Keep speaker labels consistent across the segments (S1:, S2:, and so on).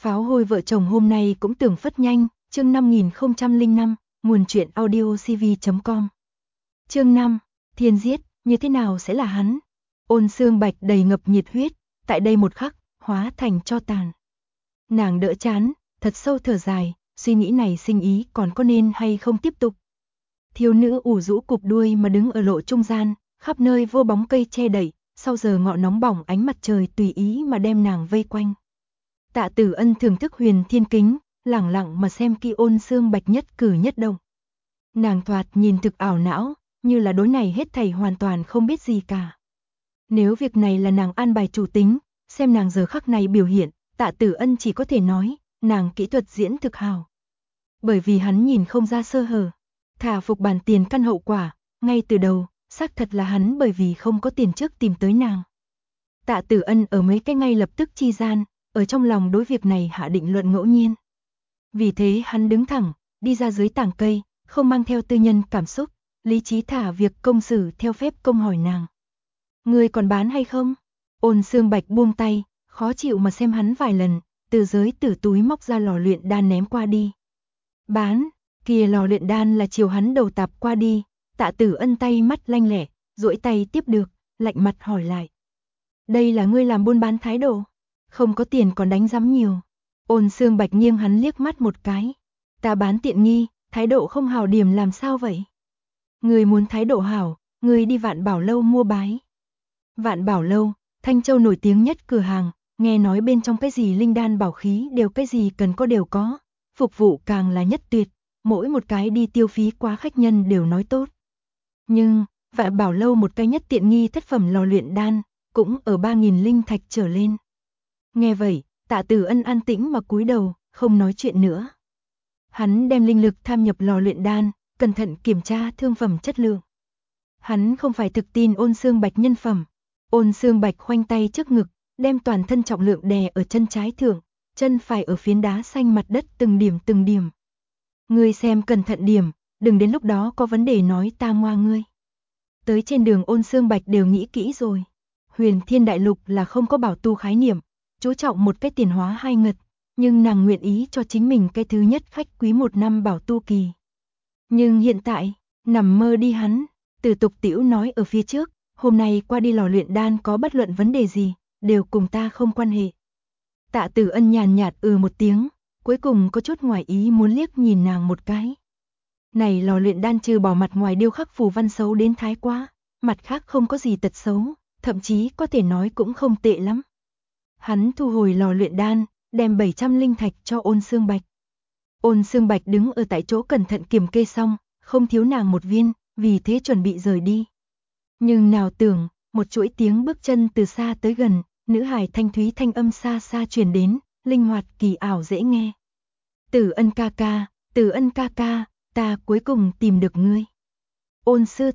S1: Pháo hôi vợ chồng hôm nay cũng tưởng phất nhanh, chương 5005, nguồn truyện audio cv.com. Chương 5, Thiên giết, như thế nào sẽ là hắn? Ôn Xương Bạch đầy ngập nhiệt huyết, tại đây một khắc, hóa thành tro tàn. Nàng đỡ chán, thật sâu thở dài, suy nghĩ này sinh ý còn có nên hay không tiếp tục. Thiếu nữ ủ rũ cụp đuôi mà đứng ở lộ trung gian, khắp nơi vô bóng cây che đậy, sau giờ ngọ nóng bỏng ánh mặt trời tùy ý mà đem nàng vây quanh. Tạ Tử Ân thưởng thức huyền thiên kính, lẳng lặng mà xem kỹ Ôn Xương Bạch nhất cử nhất động. Nàng thoạt nhìn thực ảo não, như là đối này hết thảy hoàn toàn không biết gì cả. Nếu việc này là nàng an bài chủ tính, xem nàng giờ khắc này biểu hiện, Tạ Tử Ân chỉ có thể nói, nàng kỹ thuật diễn thực hào. Bởi vì hắn nhìn không ra sơ hở, thả phục bản tiền căn hậu quả, ngay từ đầu, xác thật là hắn bởi vì không có tiền trước tìm tới nàng. Tạ Tử Ân ở mấy cái ngay lập tức chi gian, ở trong lòng đối việc này hạ định luận ngẫu nhiên. Vì thế hắn đứng thẳng, đi ra dưới tảng cây, không mang theo tư nhân cảm xúc, lý trí thả việc công xử theo phép công hỏi nàng. Ngươi còn bán hay không? Ôn Xương Bạch buông tay, khó chịu mà xem hắn vài lần, từ giới tử túi móc ra lò luyện đan ném qua đi. Bán, kia lò luyện đan là chiều hắn đầu tạp qua đi, Tạ Tử Ân tay mắt lanh lẹ, duỗi tay tiếp được, lạnh mặt hỏi lại. Đây là ngươi làm buôn bán thái độ? Không có tiền còn đánh giám nhiều. Ôn Xương Bạch nghiêng hắn liếc mắt một cái. Ta bán tiện nghi, thái độ không hảo điểm làm sao vậy? Ngươi muốn thái độ hảo, ngươi đi Vạn Bảo Lâu mua bái. Vạn Bảo Lâu, Thanh Châu nổi tiếng nhất cửa hàng, nghe nói bên trong cái gì linh đan bảo khí đều cái gì cần có đều có, phục vụ càng là nhất tuyệt, mỗi một cái đi tiêu phí quá khách nhân đều nói tốt. Nhưng, Vạn Bảo Lâu một cái nhất tiện nghi thất phẩm lò luyện đan, cũng ở 3.000 linh thạch trở lên. Nghe vậy, Tạ Tử Ân an tĩnh mà cúi đầu, không nói chuyện nữa. Hắn đem linh lực tham nhập lò luyện đan, cẩn thận kiểm tra thương phẩm chất lượng. Hắn không phải thực tin Ôn Xương Bạch nhân phẩm. Ôn Xương Bạch khoanh tay trước ngực, đem toàn thân trọng lượng đè ở chân trái thượng, chân phải ở phiến đá xanh mặt đất từng điểm từng điểm. Ngươi xem cẩn thận điểm, đừng đến lúc đó có vấn đề nói ta ngoa ngươi. Tới trên đường Ôn Xương Bạch đều nghĩ kỹ rồi. Huyền Thiên Đại Lục là không có bảo tu khái niệm, chú trọng một cái tiền hóa hai ngật, nhưng nàng nguyện ý cho chính mình cái thứ nhất khách quý 1 năm bảo tu kỳ. Nhưng hiện tại, nằm mơ đi hắn, Từ Tục Tĩu nói ở phía trước, hôm nay qua đi lò luyện đan có bất luận vấn đề gì, đều cùng ta không quan hệ. Tạ Tử Ân nhàn nhạt một tiếng, cuối cùng có chút ngoài ý muốn liếc nhìn nàng một cái. Này lò luyện đan trừ bỏ mặt ngoài điêu khắc phù văn xấu đến thái quá, mặt khác không có gì tật xấu, thậm chí có thể nói cũng không tệ lắm. Hắn thu hồi lò luyện đan, đem 700 linh thạch cho Ôn Xương Bạch. Ôn Xương Bạch đứng ở tại chỗ cẩn thận kiểm kê xong, không thiếu nàng một viên, vì thế chuẩn bị rời đi. Nhưng nào tưởng, một chuỗi tiếng bước chân từ xa tới gần, nữ hài thanh thúy thanh âm xa xa truyền đến, linh hoạt kỳ ảo dễ nghe. Tử Ân ca ca, Tử Ân ca ca, ta cuối cùng tìm được ngươi. Ôn sư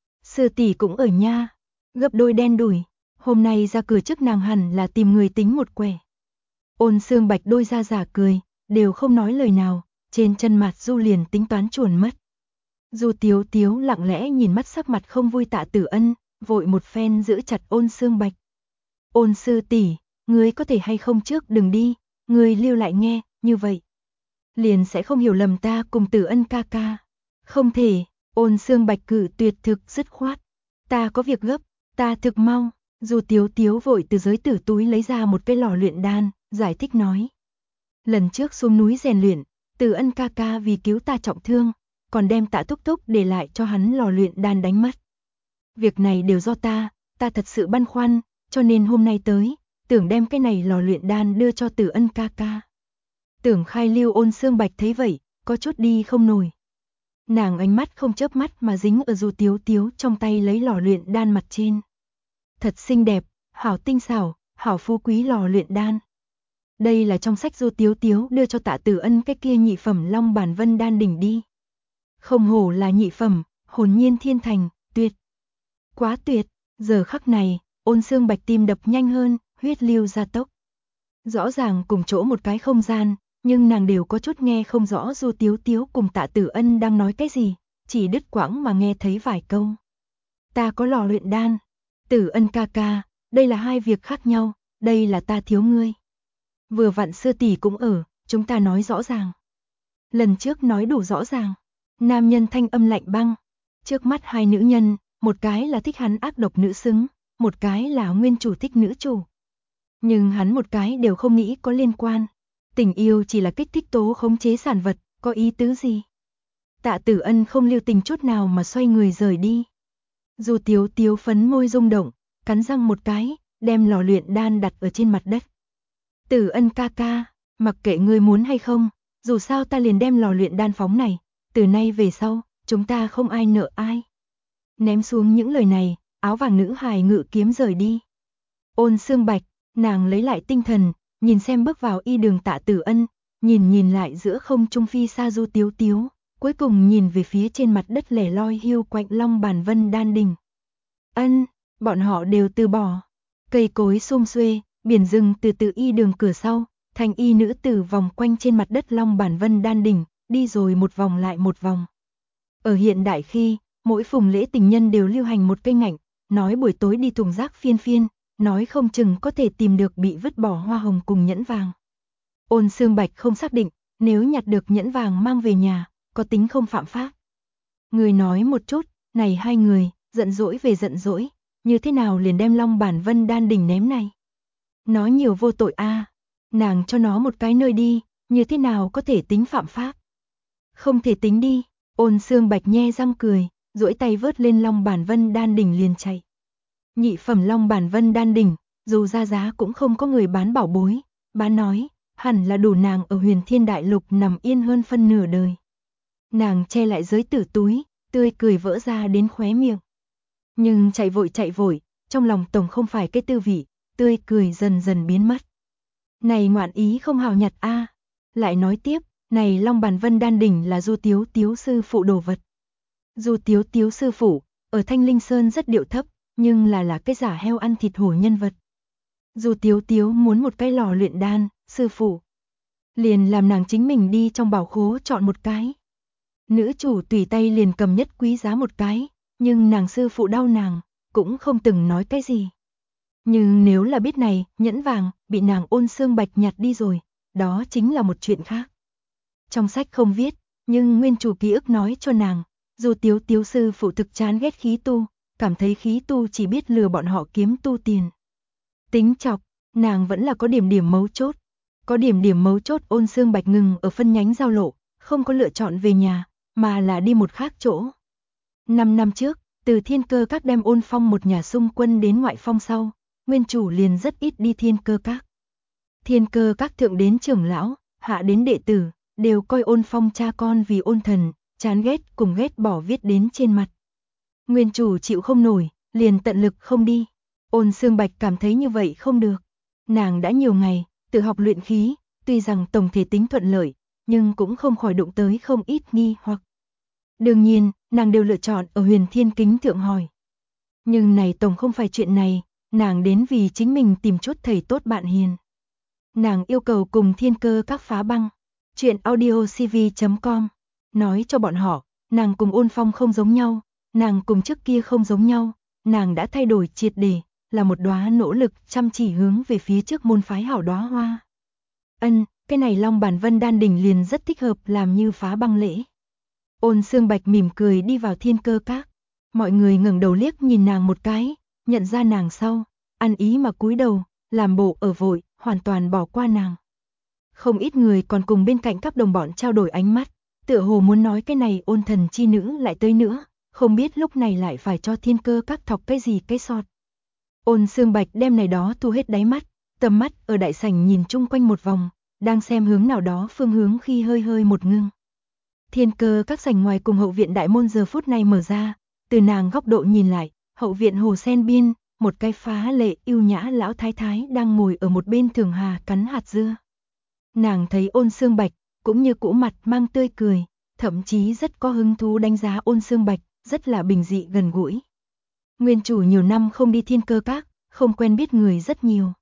S1: tỷ cũng ở nha, gấp đôi đen đủi, hôm nay ra cửa trước nàng hẳn là tìm người tính một quẻ. Ôn Xương Bạch đôi ra giả cười, đều không nói lời nào, trên chân mặt Du liền tính toán chuồn mất. Du Tiếu Tiếu lặng lẽ nhìn mắt sắc mặt không vui Tạ Tử Ân, vội một phen giữ chặt Ôn Xương Bạch. Ôn sư tỷ, ngươi có thể hay không trước đừng đi, ngươi lưu lại nghe, như vậy liền sẽ không hiểu lầm ta cùng Tử Ân ca ca. Không thể, Ôn Xương Bạch cự tuyệt thực dứt khoát. Ta có việc gấp, ta thực mau. Du Tiếu Tiếu vội từ giới tử túi lấy ra một cái lò luyện đan, giải thích nói. Lần trước xuống núi rèn luyện, Tử Ân ca ca vì cứu ta trọng thương, còn đem Tạ Túc Túc để lại cho hắn lò luyện đan đánh mất. Việc này đều do ta thật sự băn khoăn, cho nên hôm nay tới, tưởng đem cái này lò luyện đan đưa cho Tử Ân ca ca. Tưởng khai lưu. Ôn Xương Bạch thấy vậy, có chút đi không nổi. Nàng ánh mắt không chớp mắt mà dính ở Du Tiếu Tiếu trong tay lấy lò luyện đan mặt trên. Thật xinh đẹp, hảo tinh xảo, hảo phú quý lò luyện đan. Đây là trong sách Du Tiếu Tiếu đưa cho Tạ Tử Ân cái kia nhị phẩm Long Bản Vân đan đỉnh đi. Không hổ là nhị phẩm, hồn nhiên thiên thành, tuyệt. Quá tuyệt, giờ khắc này, Ôn Xương Bạch tim đập nhanh hơn, huyết lưu gia tốc. Rõ ràng cùng chỗ một cái không gian, nhưng nàng đều có chút nghe không rõ Du Tiếu Tiếu cùng Tạ Tử Ân đang nói cái gì, chỉ đứt quãng mà nghe thấy vài câu. Ta có lò luyện đan, Tử Ân ca ca, đây là hai việc khác nhau, đây là ta thiếu ngươi. Vừa vặn sư tỷ cũng ở, chúng ta nói rõ ràng. Lần trước nói đủ rõ ràng. Nam nhân thanh âm lạnh băng. Trước mắt hai nữ nhân, một cái là thích hắn ác độc nữ xứng, một cái là nguyên chủ thích nữ chủ. Nhưng hắn một cái đều không nghĩ có liên quan. Tình yêu chỉ là kích thích tố khống chế sản vật, có ý tứ gì? Tạ Tử Ân không lưu tình chút nào mà xoay người rời đi. Du Tiếu Tiếu phấn môi rung động, cắn răng một cái, đem lò luyện đan đặt ở trên mặt đất. Tử Ân ca ca, mặc kệ ngươi muốn hay không, dù sao ta liền đem lò luyện đan phóng này, từ nay về sau, chúng ta không ai nợ ai. Ném xuống những lời này, áo vàng nữ hài ngự kiếm rời đi. Ôn Sương Bạch, nàng lấy lại tinh thần, nhìn xem bước vào y đường Tạ Tử Ân, nhìn lại giữa không trung phi xa Du Tiếu Tiếu, cuối cùng nhìn về phía trên mặt đất lẻ loi hiu quạnh Long Bản Vân Đan Đỉnh. Ân, bọn họ đều từ bỏ. Cây cối xum xuê, biển rừng từ từ y đường cửa sau, thành y nữ tử vòng quanh trên mặt đất Long Bản Vân Đan Đỉnh, đi rồi một vòng lại một vòng. Ở hiện đại khi, mỗi phùng lễ tình nhân đều lưu hành một cây ngạnh, nói buổi tối đi thùng rác phiên phiên, nói không chừng có thể tìm được bị vứt bỏ hoa hồng cùng nhẫn vàng. Ôn Sương Bạch không xác định, nếu nhặt được nhẫn vàng mang về nhà, có tính không phạm pháp. Người nói một chút, này hai người, giận dỗi về giận dỗi, như thế nào liền đem Long Bản Vân Đan Đỉnh ném này. Nó nhiều vô tội a, nàng cho nó một cái nơi đi, như thế nào có thể tính phạm pháp. Không thể tính đi, Ôn Sương Bạch nhe răng cười, duỗi tay vớt lên Long Bản Vân Đan Đỉnh liền chạy. Nhị phẩm Long Bản Vân Đan Đỉnh, dù ra giá cũng không có người bán bảo bối, bán nói, hẳn là đủ nàng ở Huyền Thiên Đại Lục nằm yên hơn phân nửa đời. Nàng che lại giới tử túi, tươi cười vỡ ra đến khóe miệng. Nhưng chạy vội, trong lòng tổng không phải cái tư vị, tươi cười dần dần biến mất. Này ngoạn ý không hào nhặt a. Lại nói tiếp, này Long Bản Vân Đan Đỉnh là Du Tiếu Tiếu sư phụ đồ vật. Du Tiếu Tiếu sư phụ, ở Thanh Linh Sơn rất điệu thấp, nhưng là cái giả heo ăn thịt hổ nhân vật. Du Tiếu Tiếu muốn một cái lò luyện đan, sư phụ liền làm nàng chính mình đi trong bảo khố chọn một cái. Nữ chủ tùy tay liền cầm nhất quý giá một cái, nhưng nàng sư phụ đau nàng, cũng không từng nói cái gì. Nhưng nếu là biết này, nhẫn vàng, bị nàng Ôn Sương Bạch nhặt đi rồi, đó chính là một chuyện khác. Trong sách không viết, nhưng nguyên chủ ký ức nói cho nàng, dù Tiếu Tiếu sư phụ thực chán ghét khí tu, cảm thấy khí tu chỉ biết lừa bọn họ kiếm tu tiền. Tính chọc, nàng vẫn là có điểm mấu chốt. Có điểm mấu chốt Ôn Sương Bạch ngừng ở phân nhánh giao lộ, không có lựa chọn về nhà, mà là đi một khác chỗ. 5 năm trước, từ Thiên Cơ Các đem Ôn Phong một nhà xung quân đến Ngoại Phong sau, nguyên chủ liền rất ít đi Thiên Cơ Các. Thiên Cơ Các thượng đến trưởng lão, hạ đến đệ tử, đều coi Ôn Phong cha con vì ôn thần, chán ghét cùng ghét bỏ viết đến trên mặt. Nguyên chủ chịu không nổi, liền tận lực không đi. Ôn Sương Bạch cảm thấy như vậy không được. Nàng đã nhiều ngày, tự học luyện khí, tuy rằng tổng thể tính thuận lợi, nhưng cũng không khỏi đụng tới không ít nghi hoặc. Đương nhiên, nàng đều lựa chọn ở Huyền Thiên Kính thượng hỏi. Nhưng này tổng không phải chuyện này, nàng đến vì chính mình tìm chút thầy tốt bạn hiền. Nàng yêu cầu cùng Thiên Cơ Các phá băng. Chuyện audiocv.com nói cho bọn họ, nàng cùng Ôn Phong không giống nhau, nàng cùng trước kia không giống nhau, nàng đã thay đổi triệt để, là một đóa nỗ lực chăm chỉ hướng về phía trước môn phái hảo đóa hoa. Ân, cái này Long Bản Vân Đan Đỉnh liền rất thích hợp làm như phá băng lễ. Ôn Sương Bạch mỉm cười đi vào Thiên Cơ Các. Mọi người ngẩng đầu liếc nhìn nàng một cái, nhận ra nàng sau, ăn ý mà cúi đầu, làm bộ ở vội, hoàn toàn bỏ qua nàng. Không ít người còn cùng bên cạnh các đồng bọn trao đổi ánh mắt, tựa hồ muốn nói cái này Ôn thần chi nữ lại tới nữa, không biết lúc này lại phải cho Thiên Cơ Các thọc cái gì cái sọt. Ôn Sương Bạch đem này đó thu hết đáy mắt, tầm mắt ở đại sảnh nhìn chung quanh một vòng, đang xem hướng nào đó phương hướng khi hơi một ngưng. Thiên Cơ Các sảnh ngoài cùng hậu viện đại môn giờ phút này mở ra, từ nàng góc độ nhìn lại, hậu viện hồ sen biên, một cái phá lệ yêu nhã lão thái thái đang ngồi ở một bên thường hà cắn hạt dưa. Nàng thấy Ôn Sương Bạch, cũng như cũ mặt mang tươi cười, thậm chí rất có hứng thú đánh giá Ôn Sương Bạch, rất là bình dị gần gũi. Nguyên chủ nhiều năm không đi Thiên Cơ Các, không quen biết người rất nhiều.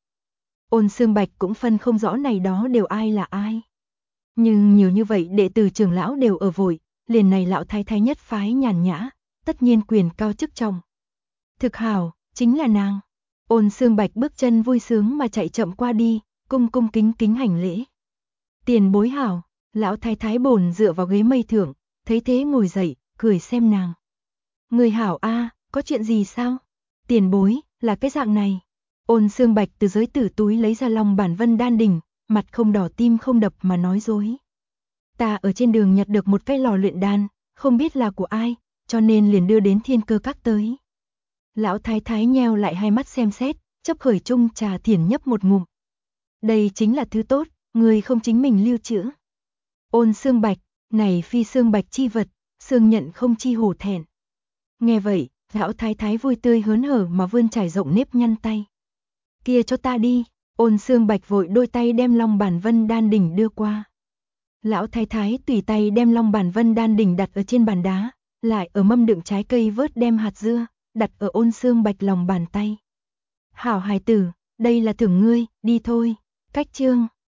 S1: Ôn Sương Bạch cũng phân không rõ này đó đều ai là ai. Nhưng nhiều như vậy đệ tử trưởng lão đều ở vội, liền này lão thái thái nhất phái nhàn nhã, tất nhiên quyền cao chức trọng. Thực hảo, chính là nàng. Ôn Sương Bạch bước chân vui sướng mà chạy chậm qua đi, cung kính kính hành lễ. Tiền bối hảo, lão thái thái bồn dựa vào ghế mây thượng, thấy thế ngồi dậy, cười xem nàng. Người hảo a, có chuyện gì sao? Tiền bối, là cái dạng này. Ôn Xương Bạch từ giới tử túi lấy ra Long Bản Vân Đan đỉnh, mặt không đỏ tim không đập mà nói dối. Ta ở trên đường nhặt được một cái lò luyện đan, không biết là của ai, cho nên liền đưa đến Thiên Cơ Các tới. Lão thái thái nheo lại hai mắt xem xét, chấp khởi chung trà thiển nhấp một ngụm. Đây chính là thứ tốt, người không chính mình lưu trữ. Ôn Xương Bạch, này phi xương bạch chi vật, xương nhận không chi hổ thẹn. Nghe vậy, lão thái thái vui tươi hớn hở mà vươn trải rộng nếp nhăn tay. Kia cho ta đi, Ôn Xương Bạch vội đôi tay đem Long Bản Vân Đan đỉnh đưa qua. Lão thái thái tùy tay đem Long Bản Vân Đan đỉnh đặt ở trên bàn đá, lại ở mâm đựng trái cây vớt đem hạt dưa, đặt ở Ôn Xương Bạch lòng bàn tay. Hảo hài tử, đây là thưởng ngươi, đi thôi, cách chương.